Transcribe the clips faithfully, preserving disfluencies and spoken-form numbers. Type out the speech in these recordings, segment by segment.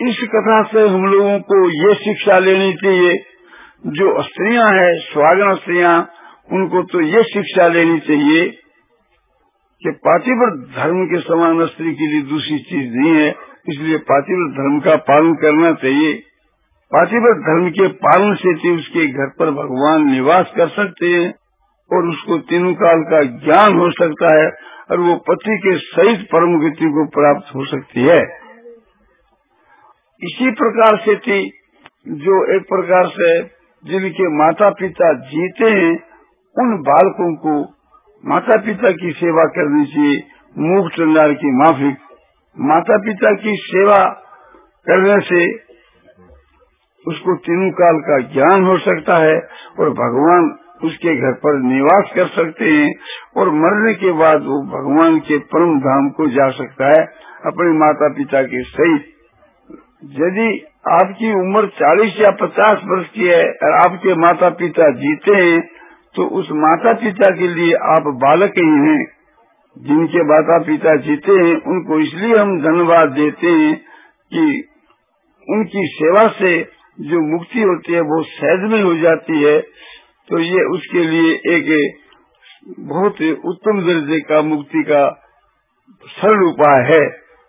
इस कथा से हम लोगों को ये शिक्षा लेनी चाहिए, जो स्त्रियां हैं, स्वागण स्त्रियां, उनको तो ये शिक्षा लेनी चाहिए कि पातिव्रत धर्म के समान स्त्री के लिए दूसरी चीज नहीं है, इसलिए पातिव्रत धर्म का पालन करना चाहिए। पातिव्रत धर्म के पालन से ही उसके घर पर भगवान निवास कर सकते हैं और उसको तीनों काल का ज्ञान हो सकता है और वो पति के सहित परम गति को प्राप्त हो सकती है। इसी प्रकार से थी जो एक प्रकार से जिनके माता पिता जीते हैं, उन बालकों को माता पिता की सेवा करनी चाहिए। मूक चंडाल की माफिक, माता पिता की सेवा करने से उसको तीनों काल का ज्ञान हो सकता है और भगवान उसके घर पर निवास कर सकते हैं और मरने के बाद वो भगवान के परम धाम को जा सकता है अपने माता पिता के सहित। यदि आपकी उम्र चालीस या पचास वर्ष की है और आपके माता पिता जीते हैं, तो उस माता पिता के लिए आप बालक ही हैं। जिनके माता पिता जीते हैं उनको इसलिए हम धन्यवाद देते हैं कि उनकी सेवा से जो मुक्ति होती है वो सहज में हो जाती है। तो ये उसके लिए एक बहुत उत्तम दर्जे का मुक्ति का सरल उपाय है।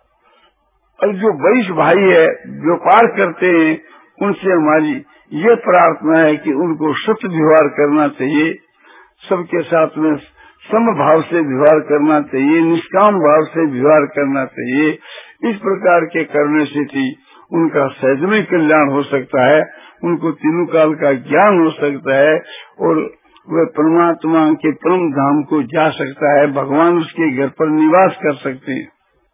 और जो वैश्य भाई है, व्यापार करते हैं, उनसे हमारी ये प्रार्थना है कि उनको सत्य व्यवहार करना चाहिए, सबके साथ में समभाव से व्यवहार करना चाहिए, निष्काम भाव से व्यवहार करना चाहिए। इस प्रकार के करने से थी उनका सहज में कल्याण हो सकता है, उनको तीनों काल का ज्ञान हो सकता है और वह परमात्मा के परम धाम को जा सकता है, भगवान उसके घर पर निवास कर सकते हैं।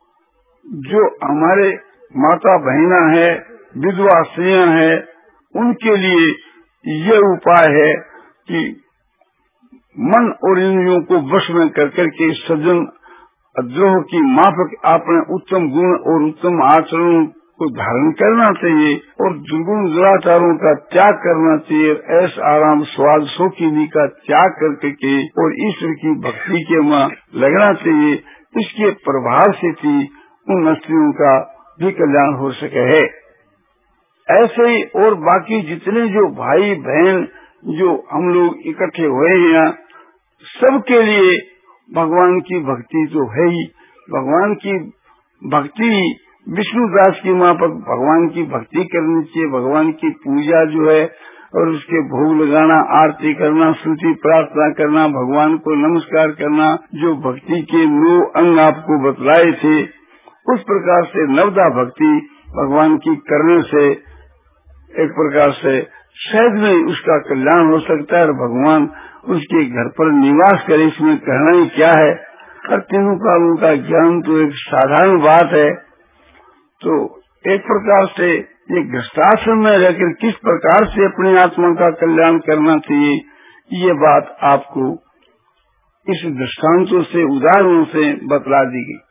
जो हमारे माता बहना है, विधवा स्त्रियां हैं, उनके लिए ये उपाय है कि मन और इंद्रियों को वश में कर करके सज्जन द्रोह की माफक अपने उत्तम गुण और उत्तम आचरणों को धारण करना चाहिए और दुर्गुण दुराचारों का त्याग करना चाहिए। ऐसा आराम स्वाद शौकीनी का त्याग करके और ईश्वर की भक्ति के वहाँ लगना चाहिए। इसके प्रभाव से थी उन स्त्रियों का भी कल्याण हो सके है। ऐसे ही और बाकी जितने जो भाई बहन जो हम लोग इकट्ठे हुए हैं, सबके लिए भगवान की भक्ति तो है ही। भगवान की भक्ति विष्णुदास की माँ पर भगवान की भक्ति करनी चाहिए। भगवान की पूजा जो है और उसके भोग लगाना, आरती करना, स्तुति प्रार्थना करना, भगवान को नमस्कार करना, जो भक्ति के नौ अंग आपको बतलाए थे, उस प्रकार से नवदा भक्ति भगवान की करने से एक प्रकार से सहज में उसका कल्याण हो सकता है और भगवान उसके घर पर निवास करे। इसमें कहना ही क्या है, और तीनों कालों का ज्ञान तो एक साधारण बात है। तो एक प्रकार से ये गृहस्थाश्रम में रहकर किस प्रकार से अपनी आत्मा का कल्याण करना चाहिए, ये बात आपको इस दृष्टांतों से, उदाहरणों से बतला दी गई।